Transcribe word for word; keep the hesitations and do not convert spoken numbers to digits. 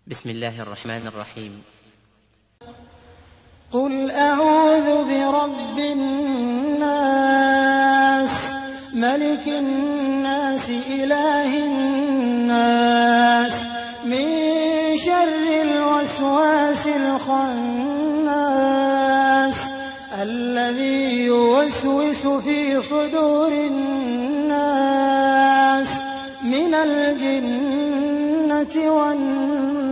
بسم الله الرحمن الرحيم. قل أعوذ برب الناس ملك الناس إله الناس من شر الوسواس الخناس الذي يوسوس في صدور الناس من الجنة والناس.